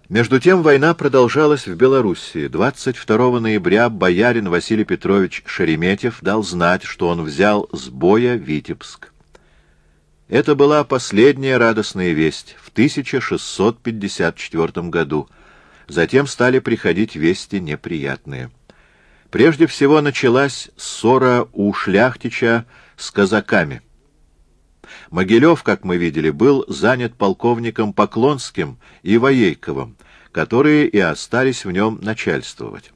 Между тем война продолжалась в Белоруссии. 22 ноября боярин Василий Петрович Шереметьев дал знать, что он взял с боя Витебск. Это была последняя радостная весть в 1654 году. Затем стали приходить вести неприятные. Прежде всего началась ссора у Шляхтича с казаками. Могилев, как мы видели, был занят полковником Поклонским и Воейковым, которые и остались в нем начальствовать.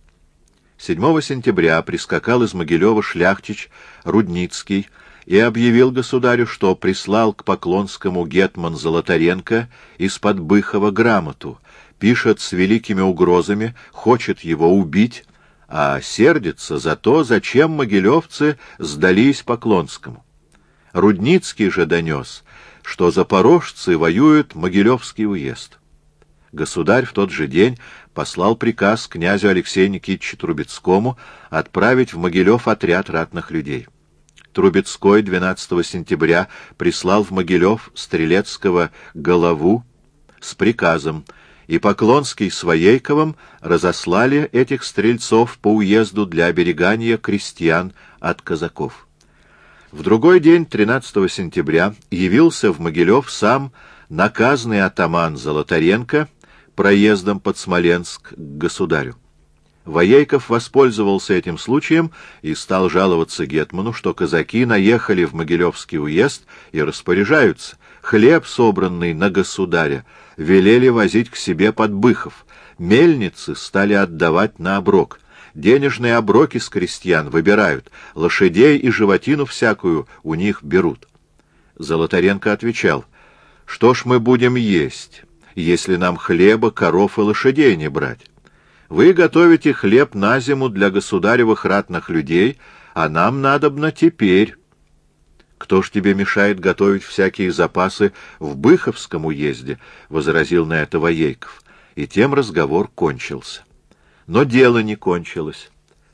7 сентября прискакал из Могилева Шляхтич Рудницкий и объявил государю, что прислал к Поклонскому гетман Золотаренко из-под Быхова грамоту, пишет с великими угрозами, хочет его убить, а сердится за то, зачем могилевцы сдались Поклонскому. Рудницкий же донес, что запорожцы воюют Могилевский уезд. Государь в тот же день послал приказ князю Алексею Никитичу Трубецкому отправить в Могилев отряд ратных людей. Трубецкой 12 сентября прислал в Могилев Стрелецкого Голову с приказом, и Поклонский с Воейковым разослали этих стрельцов по уезду для оберегания крестьян от казаков. В другой день, 13 сентября, явился в Могилев сам наказный атаман Золотаренко проездом под Смоленск к государю. Воейков воспользовался этим случаем и стал жаловаться гетману, что казаки наехали в Могилевский уезд и распоряжаются. Хлеб, собранный на государя, велели возить к себе под Быхов. Мельницы стали отдавать на оброк. Денежные оброки с крестьян выбирают, лошадей и животину всякую у них берут. Золотаренко отвечал: что ж мы будем есть, если нам хлеба, коров и лошадей не брать? Вы готовите хлеб на зиму для государевых ратных людей, а нам надобно теперь. Кто ж тебе мешает готовить всякие запасы в Быховском уезде? — возразил на это Воейков. И тем разговор кончился. Но дело не кончилось.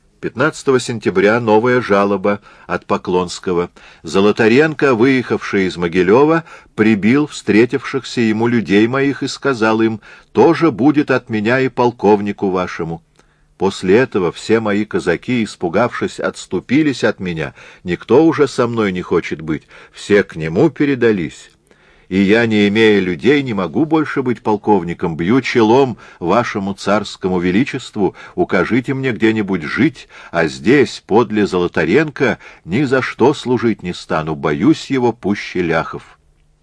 15 сентября новая жалоба от Поклонского. Золотаренко, выехавший из Могилева, прибил встретившихся ему людей моих и сказал им: «Тоже будет от меня и полковнику вашему». После этого все мои казаки, испугавшись, отступились от меня. Никто уже со мной не хочет быть. Все к нему передались. И я, не имея людей, не могу больше быть полковником. Бью челом вашему царскому величеству, укажите мне где-нибудь жить, а здесь, подле Золотаренко, ни за что служить не стану, боюсь его пуще ляхов.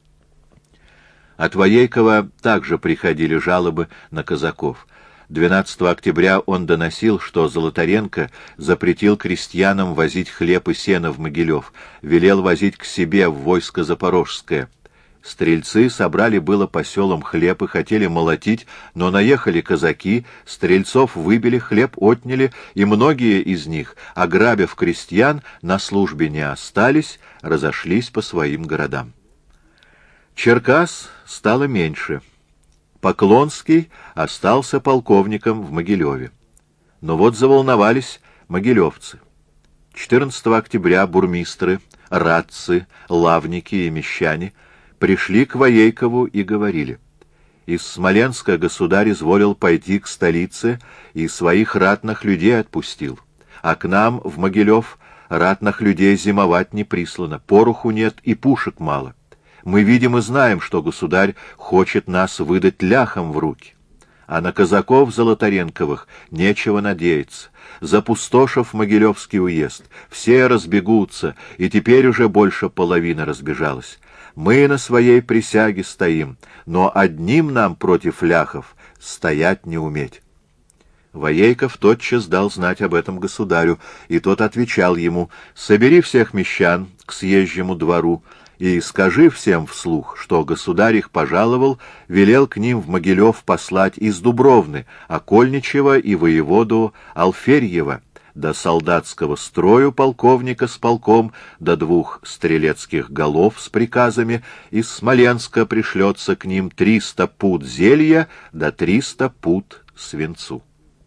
От Воейкова также приходили жалобы на казаков. 12 октября он доносил, что Золотаренко запретил крестьянам возить хлеб и сено в Могилев, велел возить к себе в войско Запорожское. Стрельцы собрали было по селам хлеб и хотели молотить, но наехали казаки, стрельцов выбили, хлеб отняли, и многие из них, ограбив крестьян, на службе не остались, разошлись по своим городам. Черкас стало меньше. Поклонский остался полковником в Могилеве. Но вот заволновались могилевцы. 14 октября бурмистры, ратцы, лавники и мещане пришли к Воейкову и говорили: из Смоленска государь изволил пойти к столице и своих ратных людей отпустил, а к нам в Могилев ратных людей зимовать не прислано, пороху нет и пушек мало. Мы видим и знаем, что государь хочет нас выдать ляхам в руки. А на казаков Золотаренковых нечего надеяться. Запустошив Могилевский уезд, все разбегутся, и теперь уже больше половины разбежалась. Мы на своей присяге стоим, но одним нам против ляхов стоять не уметь. Воейков тотчас дал знать об этом государю, и тот отвечал ему: собери всех мещан к съезжему двору и скажи всем вслух, что государь их пожаловал, велел к ним в Могилев послать из Дубровны окольничего и воеводу Алферьева, до солдатского строю полковника с полком, до 2 стрелецких голов с приказами. Из Смоленска пришлется к ним 300 пуд зелья до 300 пуд свинцу.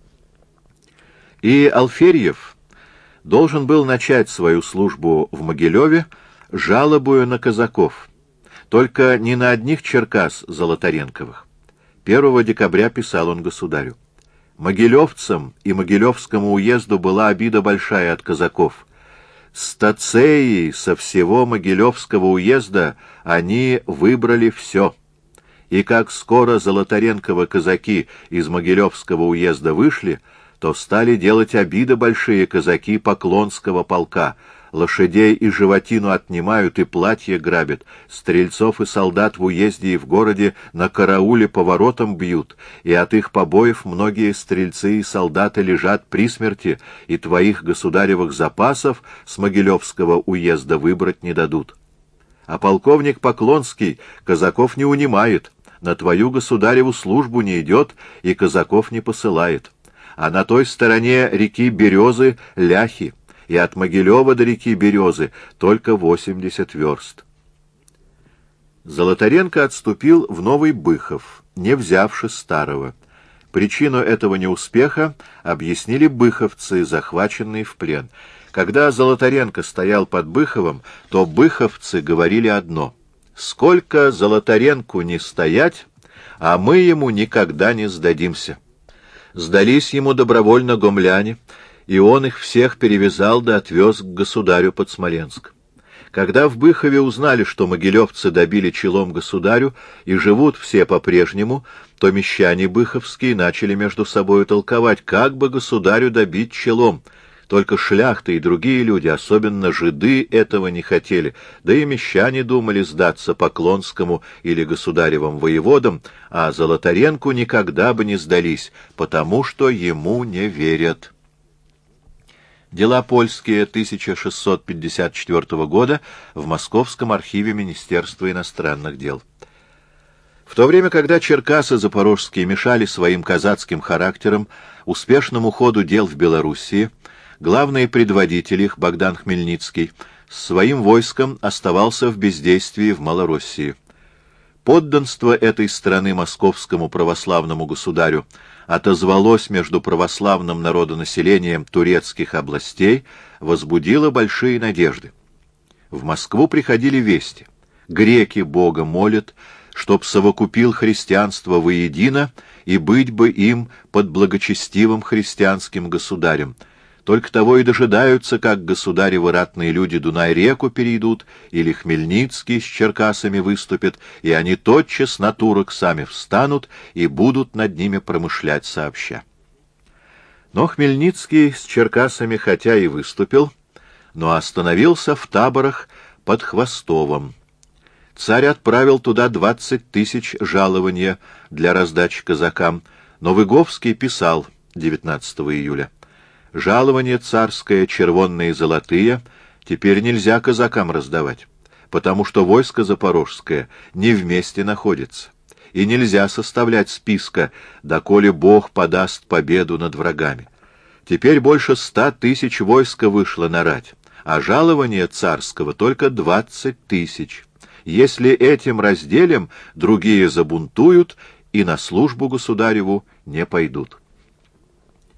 И Алферьев должен был начать свою службу в Могилеве, жалобую на казаков, только не на одних черкас Золотаренковых. 1 декабря писал он государю: «Могилевцам и Могилевскому уезду была обида большая от казаков. Стацеи со всего Могилевского уезда они выбрали все. И как скоро Золотаренковы казаки из Могилевского уезда вышли, то стали делать обиды большие казаки Поклонского полка. Лошадей и животину отнимают и платья грабят, стрельцов и солдат в уезде и в городе на карауле по воротам бьют, и от их побоев многие стрельцы и солдаты лежат при смерти, и твоих государевых запасов с Могилевского уезда выбрать не дадут. А полковник Поклонский казаков не унимает, на твою государеву службу не идет и казаков не посылает. А на той стороне реки Березы ляхи, и от Могилева до реки Березы только 80 верст». Золотаренко отступил в Новый Быхов, не взявши старого. Причину этого неуспеха объяснили быховцы, захваченные в плен. Когда Золотаренко стоял под Быховом, то быховцы говорили одно: «Сколько Золотаренку не стоять, а мы ему никогда не сдадимся». Сдались ему добровольно гомляне, и он их всех перевязал да отвез к государю под Смоленск. Когда в Быхове узнали, что могилевцы добили челом государю и живут все по-прежнему, то мещане быховские начали между собой толковать, как бы государю добить челом. Только шляхта и другие люди, особенно жиды, этого не хотели, да и мещане думали сдаться Поклонскому или государевым воеводам, а Золотаренку никогда бы не сдались, потому что ему не верят. Дела польские 1654 года в Московском архиве Министерства иностранных дел. В то время, когда черкасы запорожские мешали своим казацким характером успешному ходу дел в Белоруссии, главный предводитель их, Богдан Хмельницкий, с своим войском оставался в бездействии в Малороссии. Подданство этой страны московскому православному государю отозвалось между православным народонаселением турецких областей, возбудило большие надежды. В Москву приходили вести. Греки Бога молят, чтоб совокупил христианство воедино и быть бы им под благочестивым христианским государем. Только того и дожидаются, как государевы ратные люди Дунай-реку перейдут, или Хмельницкий с черкасами выступит, и они тотчас на турок сами встанут и будут над ними промышлять сообща. Но Хмельницкий с черкасами хотя и выступил, но остановился в таборах под Хвостовом. Царь отправил туда 20 тысяч жалования для раздачи казакам, но Выговский писал 19 июля: «Жалование царское, червонные и золотые, теперь нельзя казакам раздавать, потому что войско запорожское не вместе находится, и нельзя составлять списка, доколе Бог подаст победу над врагами. Теперь больше 100 тысяч войска вышло на рать, а жалование царского только 20 тысяч. Если этим разделим, другие забунтуют и на службу государеву не пойдут».